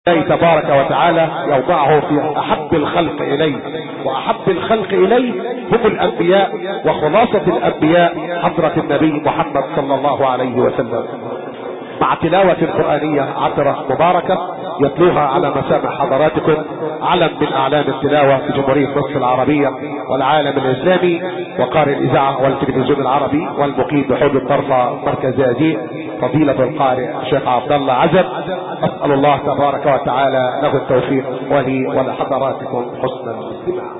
الله تبارك وتعالى يوضعه في احب الخلق اليه، واحب الخلق اليه هم الانبياء، وخلاصة الانبياء حضرة النبي محمد صلى الله عليه وسلم، مع تلاوة قرآنية عطرة مباركة يتلوها على مسامع حضراتكم علم من اعلام التلاوة في جمهورية مصر العربية والعالم الاسلامي، وقارئ الاذاعة والتلفزيون العربي والمقيم بحوض الطرفة مركز زقازيق فضيلة القارئ الشيخ عبد الله عزب. اسأل الله تبارك وتعالى له التوفيق ولي ولحضراتكم حسن الاستماع.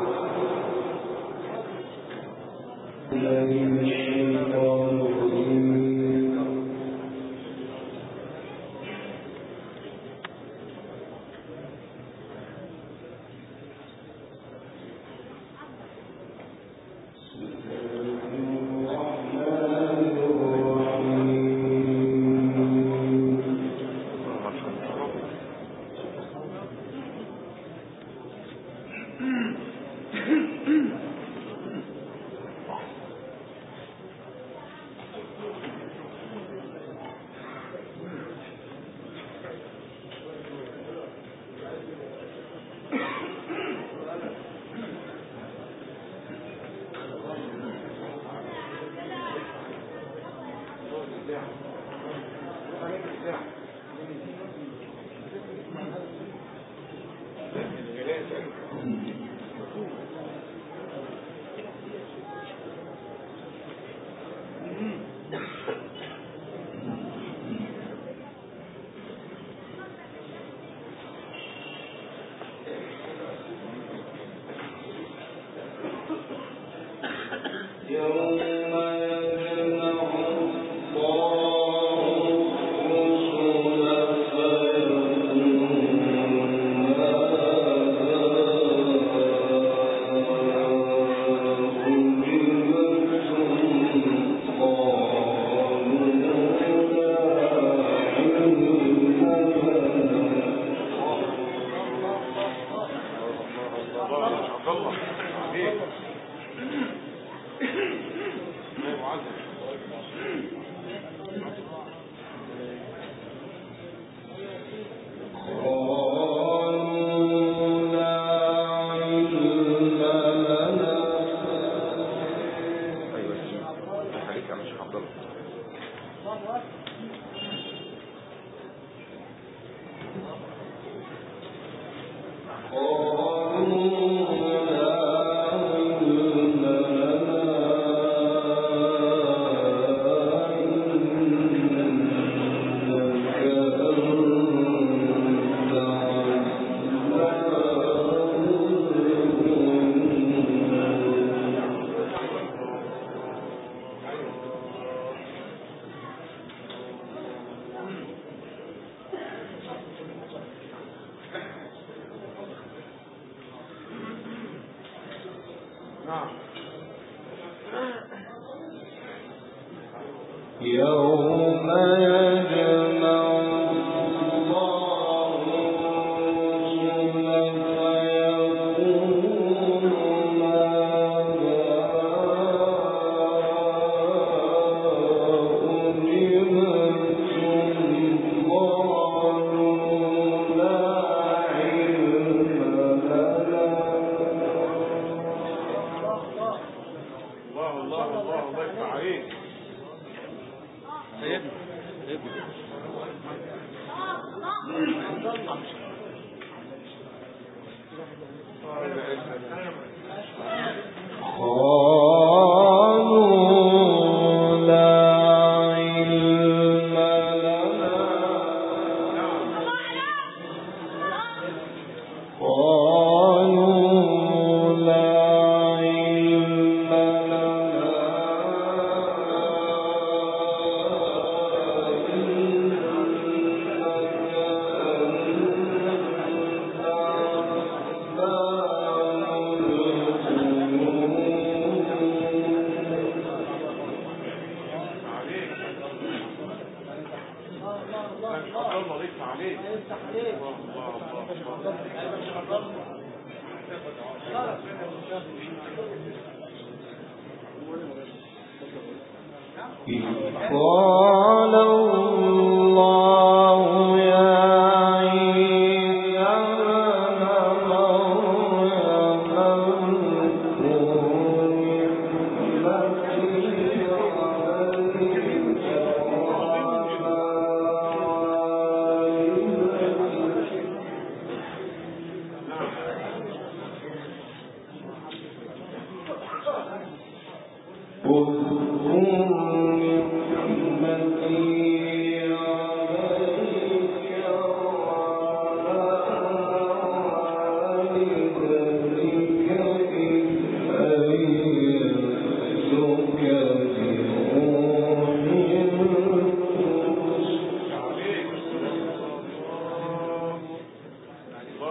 قال الله يا عيسى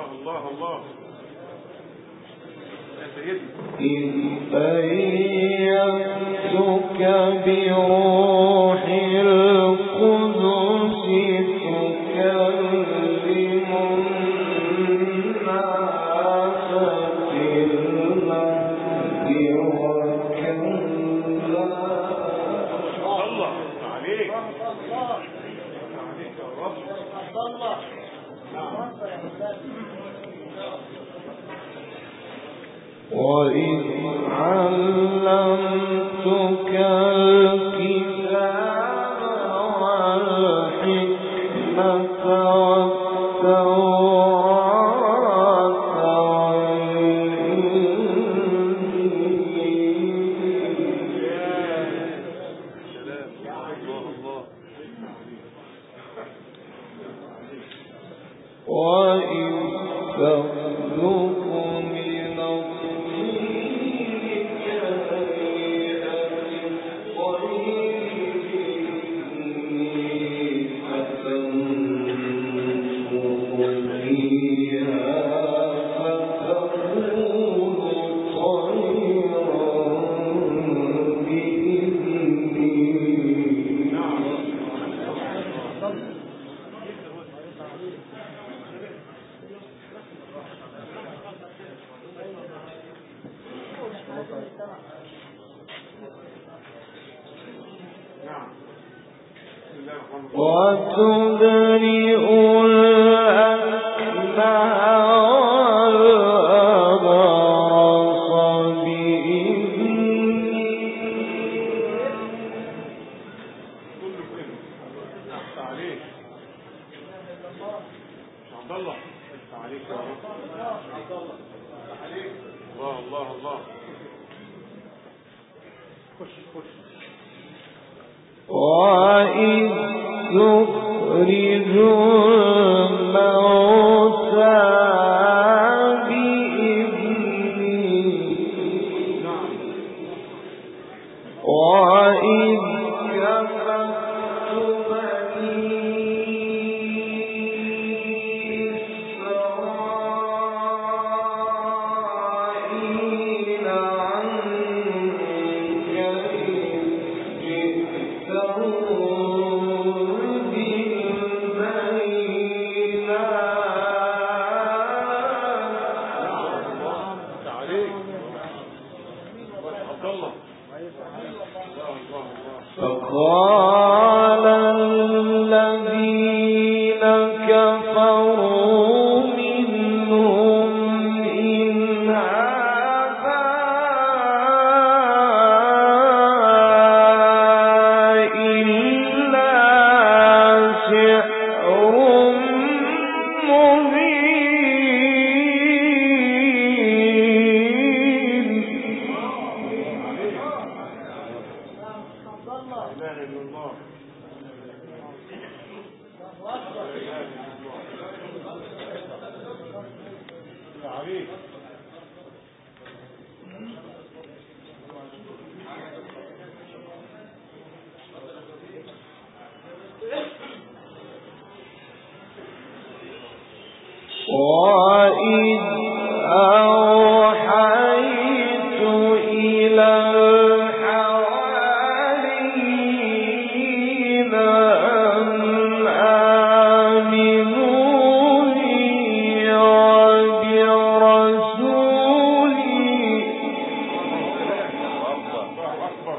الله الله يا سيدي. إذ أيدتك بروح القدس تكلم الناس في المهد وكهلا. الله عليك عليك يا رب. الله وإذ علمتك الكتاب والحكمة والتوراة والإنجيل وإذ تخلق من الطين كهيئة الطير فتنفخ فيها فتكون طيرا بإذني. وتبرئ الأكمه والأبرص بإذني. عليك عبد الله عليك يا رب. الله الله الله. خش خش. وإذ تخرج الموتى بإذني. وإذ كففت بني إسرائيل عنك إذ جئتهم بالبينات. عليك عبد الله. فقال الذين كفروا منهم إن هذا إلا سحر مبين. لا اله الا الله. يا عليك وإذ أوحيت إلى الحواريين أن آمنوا بي وبرسولي الله اكبر.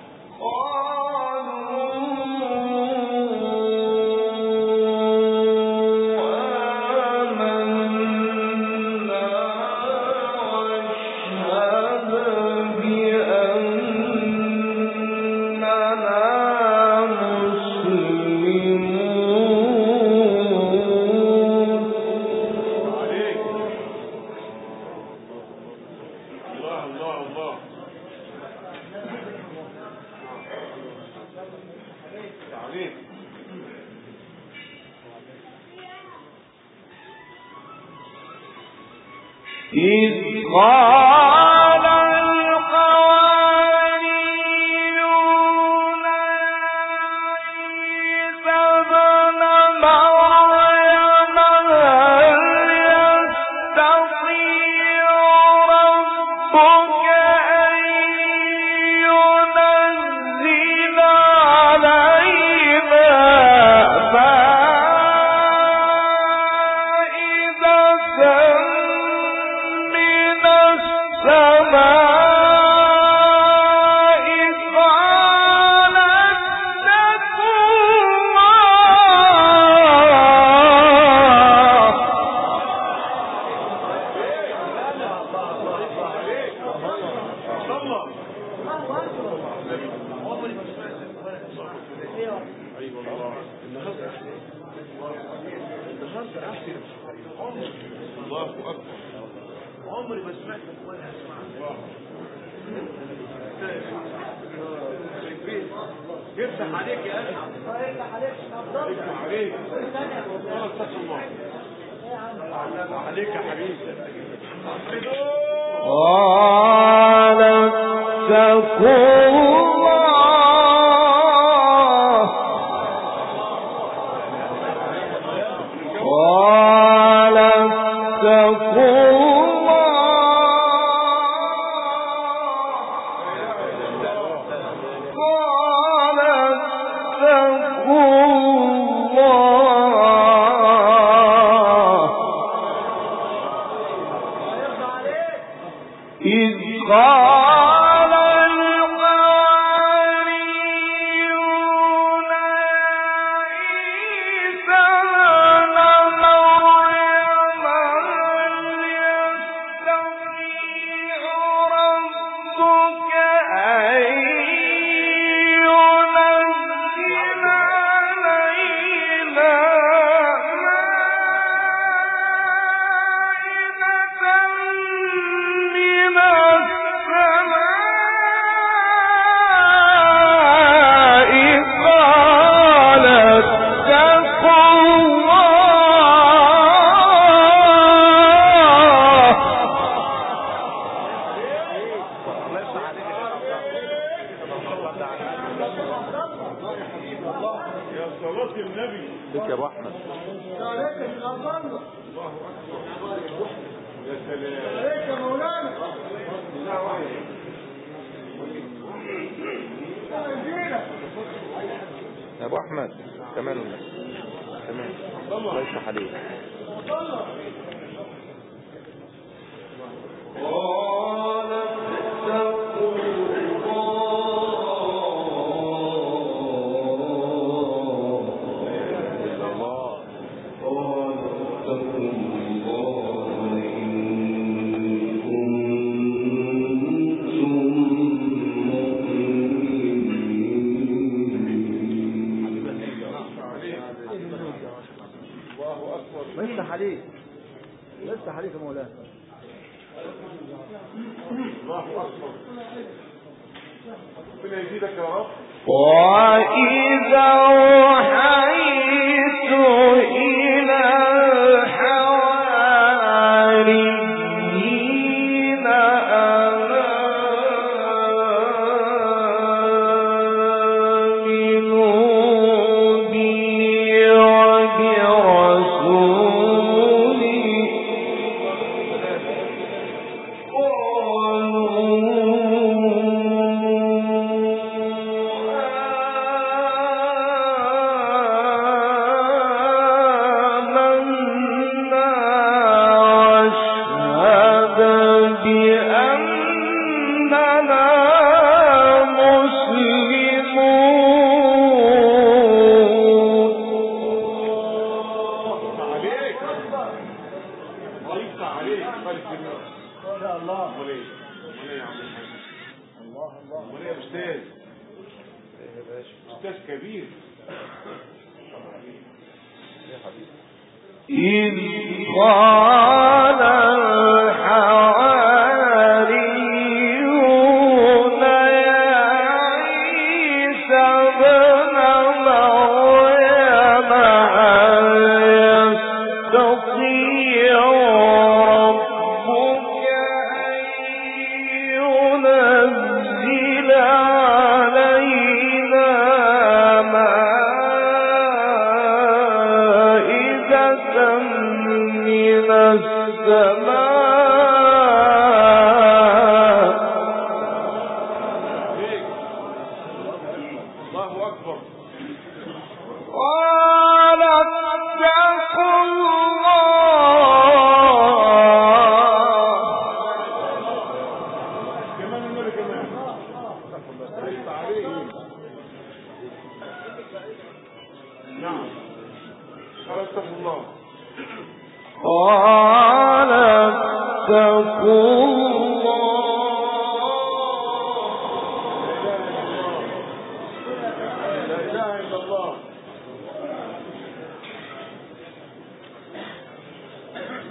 عليك الله الله الله. عليك إذ قال القواريون عيسى ابن مريم هل الله أكبر. عمري ما سمعت ولا اسمع. يفتح عليك يا اخي. يفتح عليك. يفتح عليك. الله عليك يا حبيبي. قال اتقوا بك يا ابو احمد. الله اكبر. يا سلام عليك يا مولانا. يا ابو احمد كمان كمان الله يفتح عليك. يفتح عليك. يفتح عليك يا مولانا. الله اكبر. ربنا يزيدك يا رب. وإذا أوحيت إلى الحواريين أن آمنوا بي وبرسولي أستاذ كبير. إذ قال الحواريون يا عيسى ابن مريم هل يستطيع ربك أن ينزل علينا مائدة من السماء. الله أكبر. قال اتقوا الله. كمان النبي كمان. ليس عليه. نعم. قال اتقوا الله. قال اتقوا الله. لا إله إلا الله.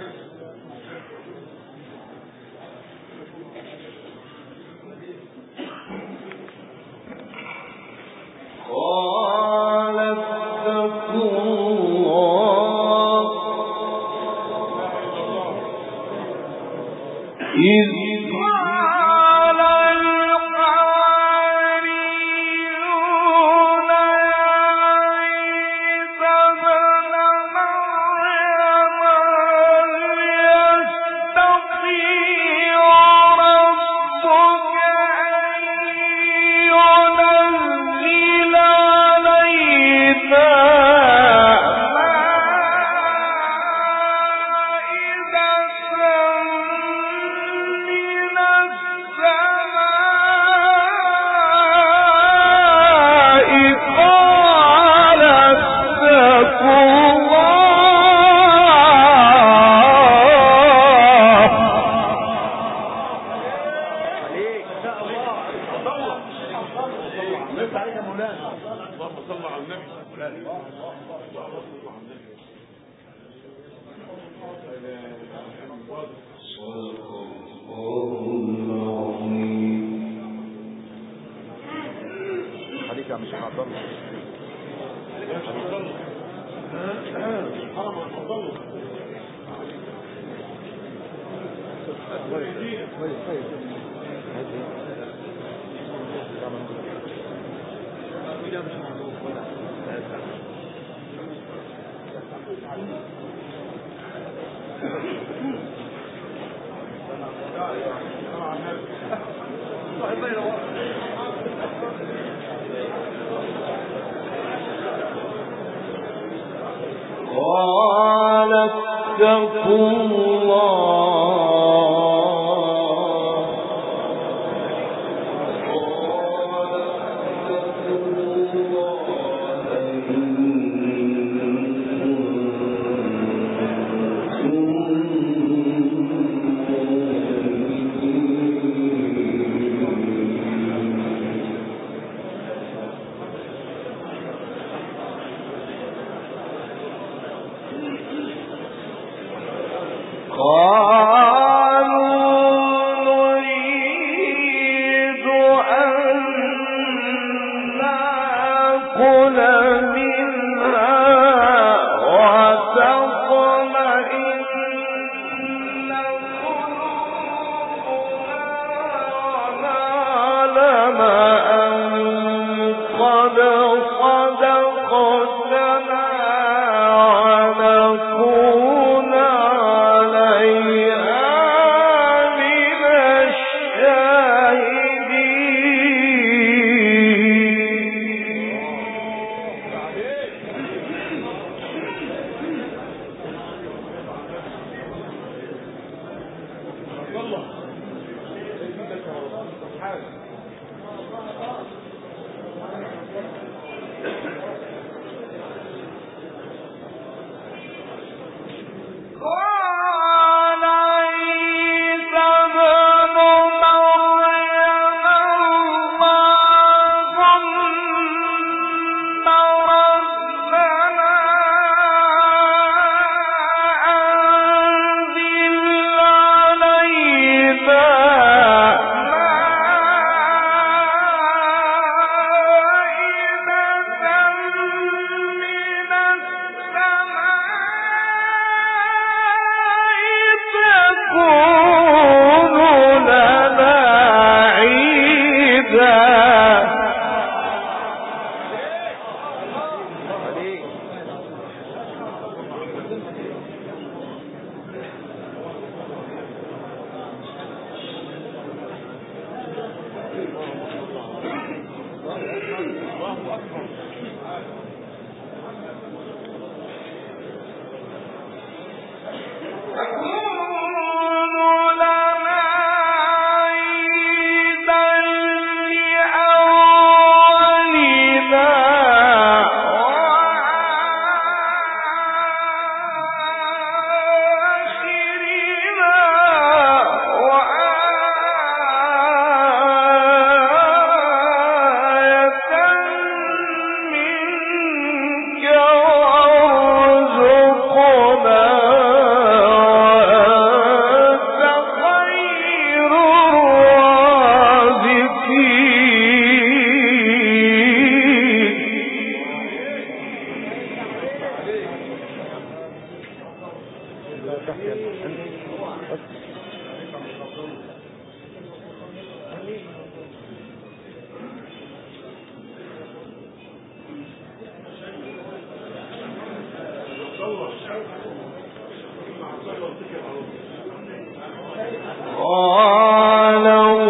قال اتقوا قال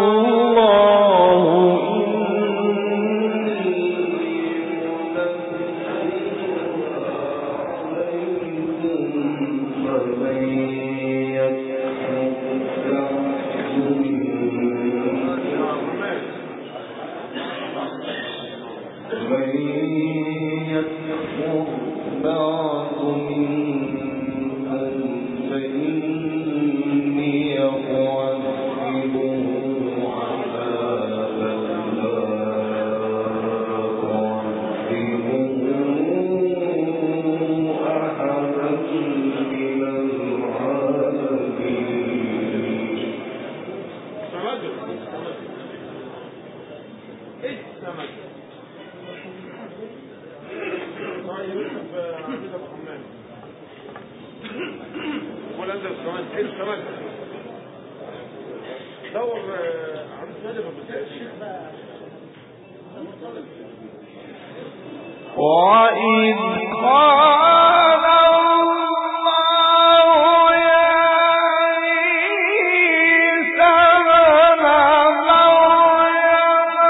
وإذ قال الله يا عيسى ابن مريم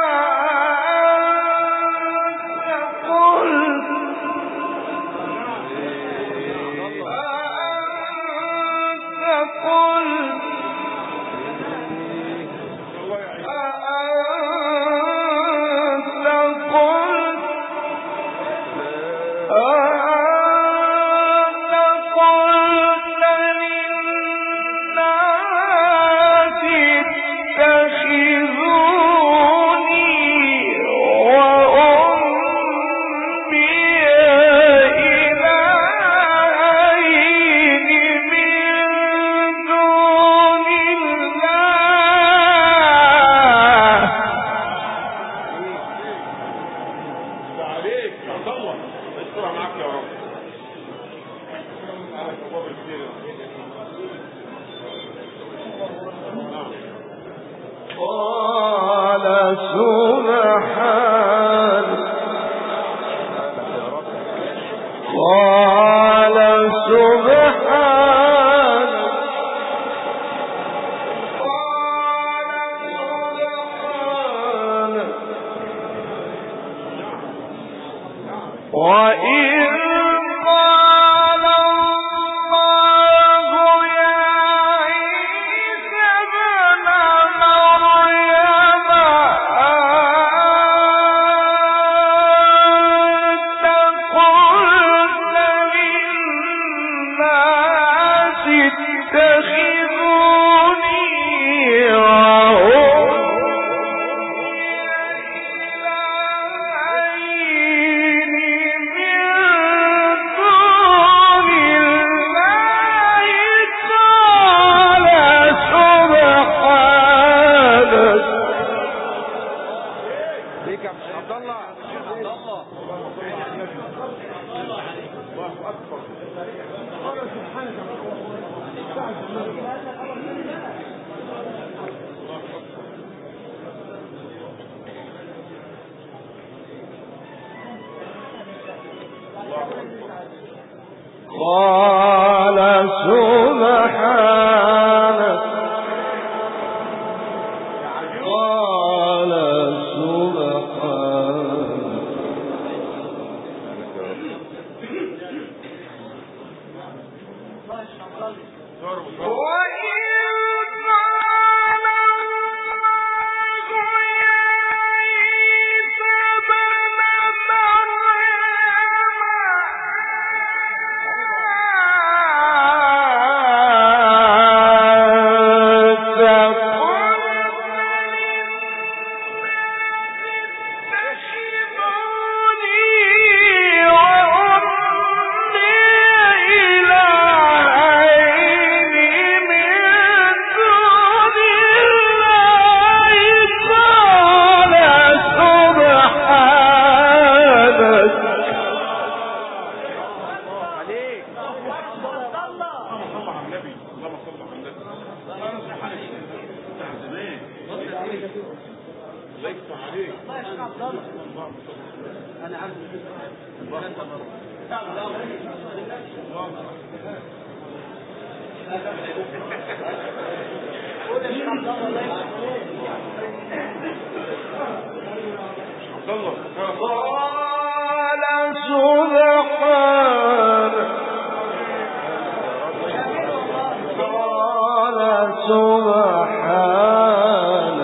قال سبحانك قال سبحانك انا عارف قال سبحانه قال سبحانه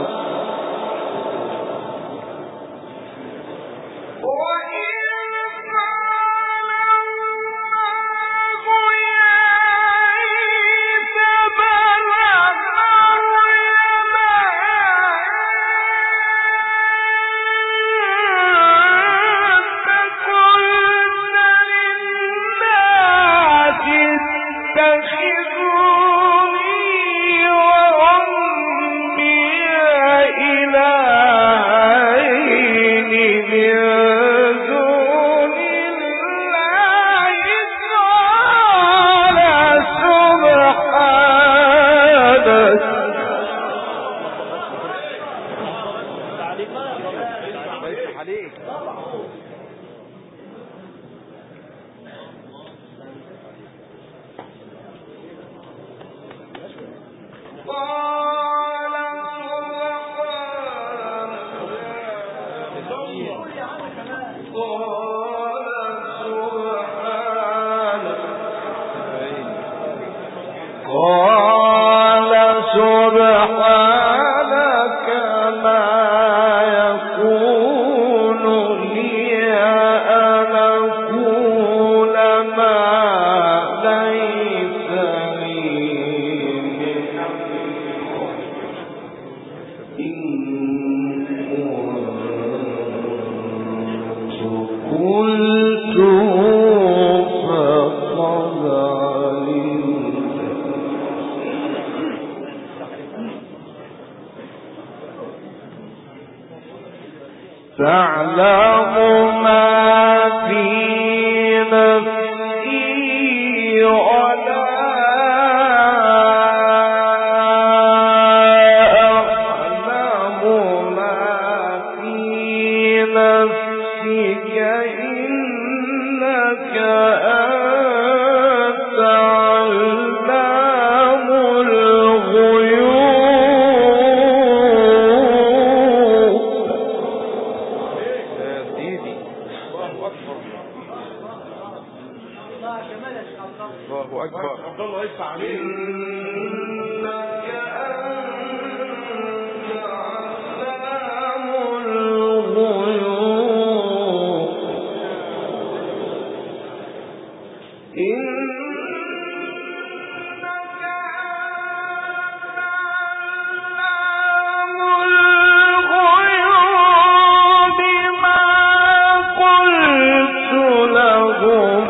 تعلم ما في نفسي ولا أعلم ما في نفسك إنك أنت علام الغيوب. الله أكبر. عبد الله يدفع عليه. إنك أنت علام الغيوب. إنك أنت علام الغيوب ما قلت لهم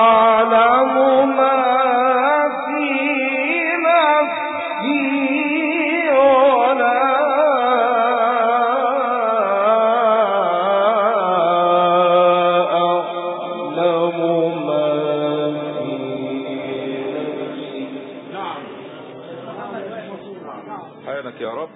تعلم ما في نفسي رب.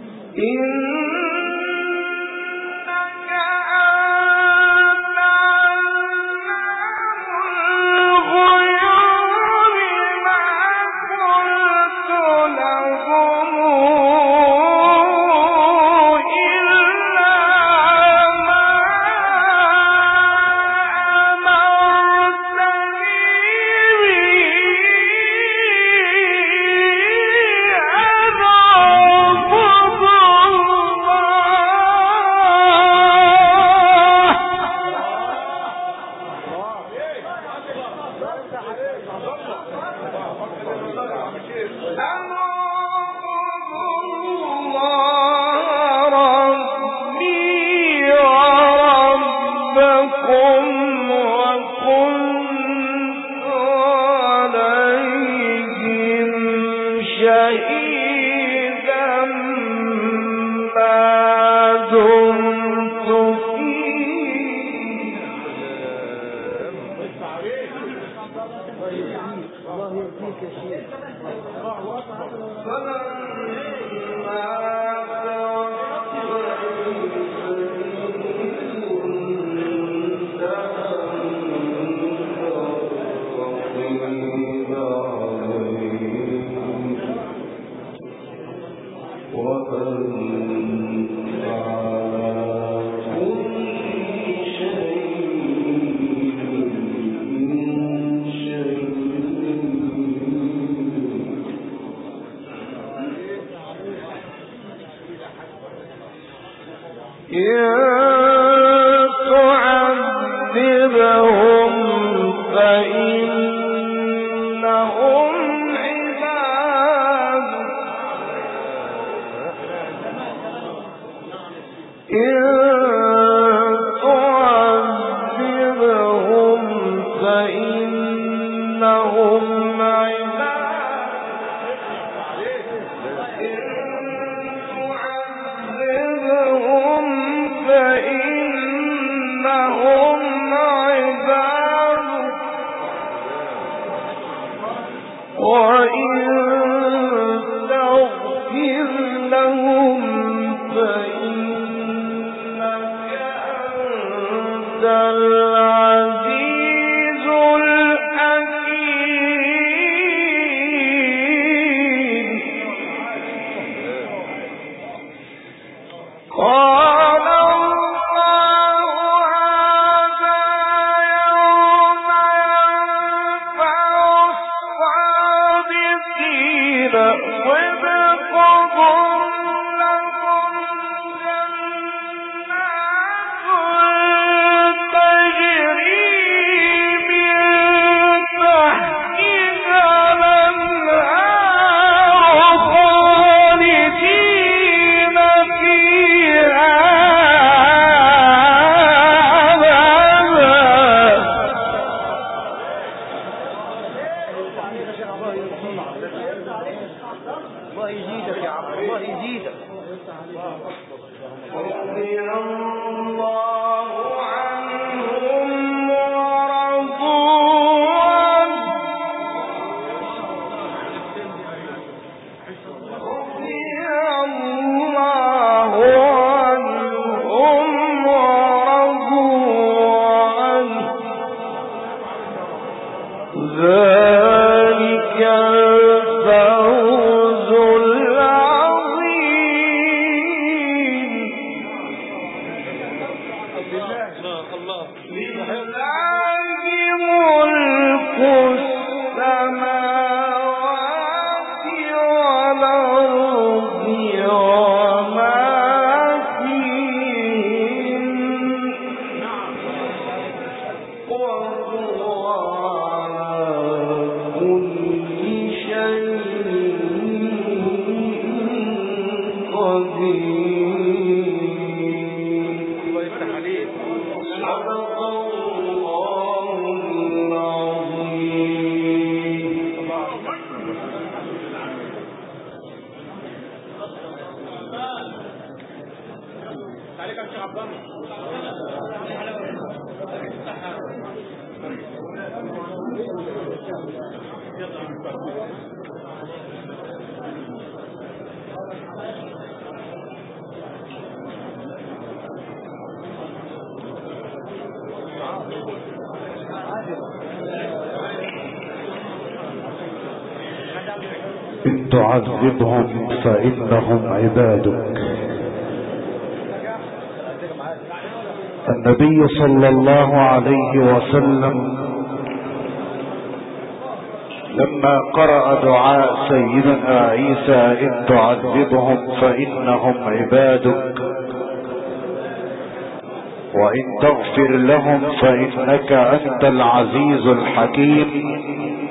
تعذبهم فإنهم عبادك. النبي صلى الله عليه وسلم لما قرأ دعاء سيدنا عيسى إن تعذبهم فإنهم عبادك وإن تغفر لهم فإنك أنت العزيز الحكيم،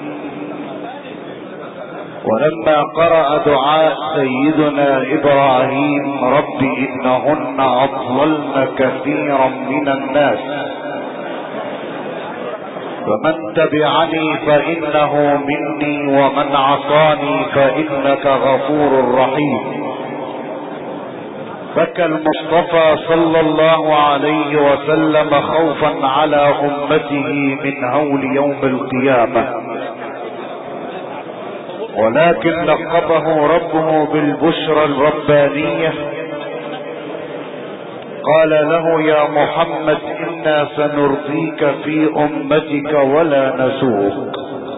ولما قرأ دعاء سيدنا إبراهيم رب إنهن أضللن كثيرا من الناس فمن تبعني فإنه مني ومن عصاني فإنك غفور رحيم. بكى المصطفى صلى الله عليه وسلم خوفا على أمته من هول يوم القيامة، ولكن لقبه ربه بالبشرى الربانية. قال له يا محمد إنا سنرضيك في أمتك ولا نسوك.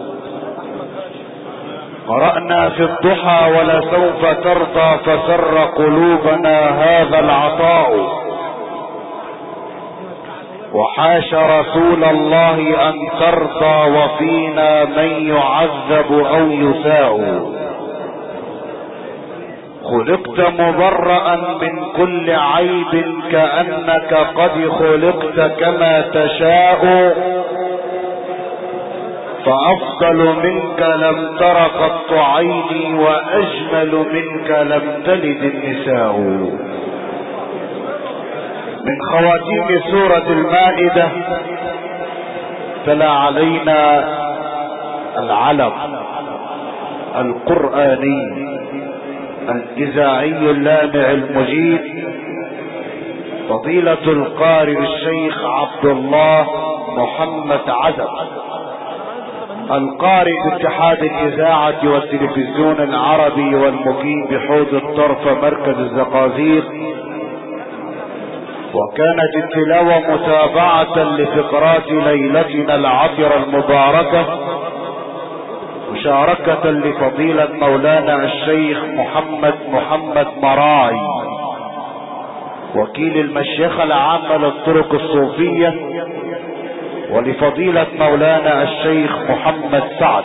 قرأنا في الضحى ولسوف ترضى فسر قلوبنا هذا العطاء، وحاش رسول الله أن ترضى وفينا من يعذب أو يساء. خلقت مبرأ من كل عيب كأنك قد خلقت كما تشاء، فأفضل منك لم تر قط عيني وأجمل منك لم تلد النساء. من خواتيم سورة المائدة تلا علينا العلم القرآني الإذاعي اللامع المجيد فضيلة القارئ الشيخ عبد الله محمد عزب، القارئ باتحاد الإذاعة والتلفزيون العربي والمقيم بحوض الطرف مركز الزقازيق. وكانت التلاوة متابعة لفقرات ليلتنا العطرة المباركة، مشاركة لفضيلة مولانا الشيخ محمد مراعي وكيل المشيخة العامة للطرق الصوفية، ولفضيلة مولانا الشيخ محمد سعد.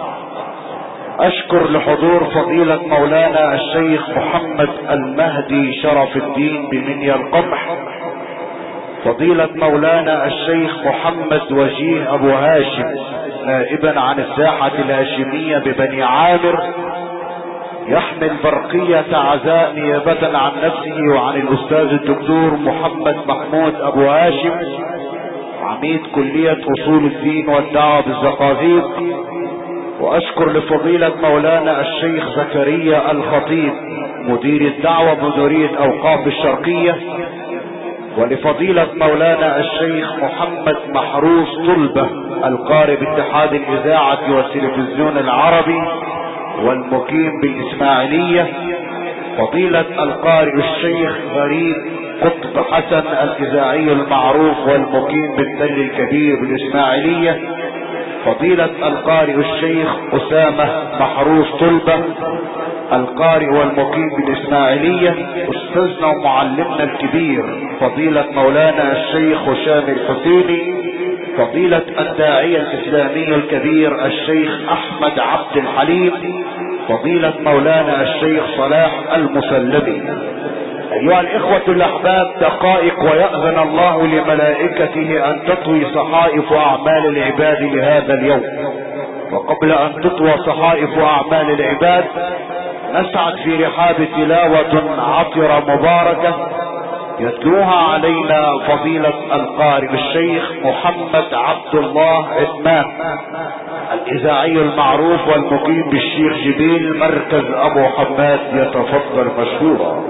اشكر لحضور فضيلة مولانا الشيخ محمد المهدي شرف الدين بمنيا القمح، فضيلة مولانا الشيخ محمد وجيه ابو هاشم نائبا عن الساحة الهاشمية ببني عامر، يحمل برقية عزاء نيابة عن نفسه وعن الاستاذ الدكتور محمد محمود ابو هاشم عميد كلية اصول الدين والدعوة بالزقازيق. واشكر لفضيلة مولانا الشيخ زكريا الخطيب مدير الدعوة بمديرية اوقاف الشرقية، ولفضيلة مولانا الشيخ محمد محروس طلبة القارئ باتحاد الاذاعة والتلفزيون العربي والمقيم بالاسماعيلية، فضيلة القارئ الشيخ غريب قطب حسن الاذاعي المعروف والمقيم بالتل الكبير بالاسماعيلية، فضيلة القارئ الشيخ اسامة محروس طلبة القارئ والمقيم بالاسماعيلية، استاذنا ومعلمنا الكبير فضيلة مولانا الشيخ هشام الحسيني، فضيلة الداعية الاسلامي الكبير الشيخ احمد عبد الحليم، فضيلة مولانا الشيخ صلاح المسلمي. ايها الاخوة الاحباب، دقائق ويأذن الله لملائكته ان تطوي صحائف اعمال العباد لهذا اليوم. وقبل ان تطوى صحائف اعمال العباد نسعد في رحاب تلاوة عطرة مباركة يتلوها علينا فضيلة القارئ الشيخ محمد عبد الله عثمان الاذاعي المعروف والمقيم بالشيخ جبيل مركز ابو حماد، يتفضل مشكورا.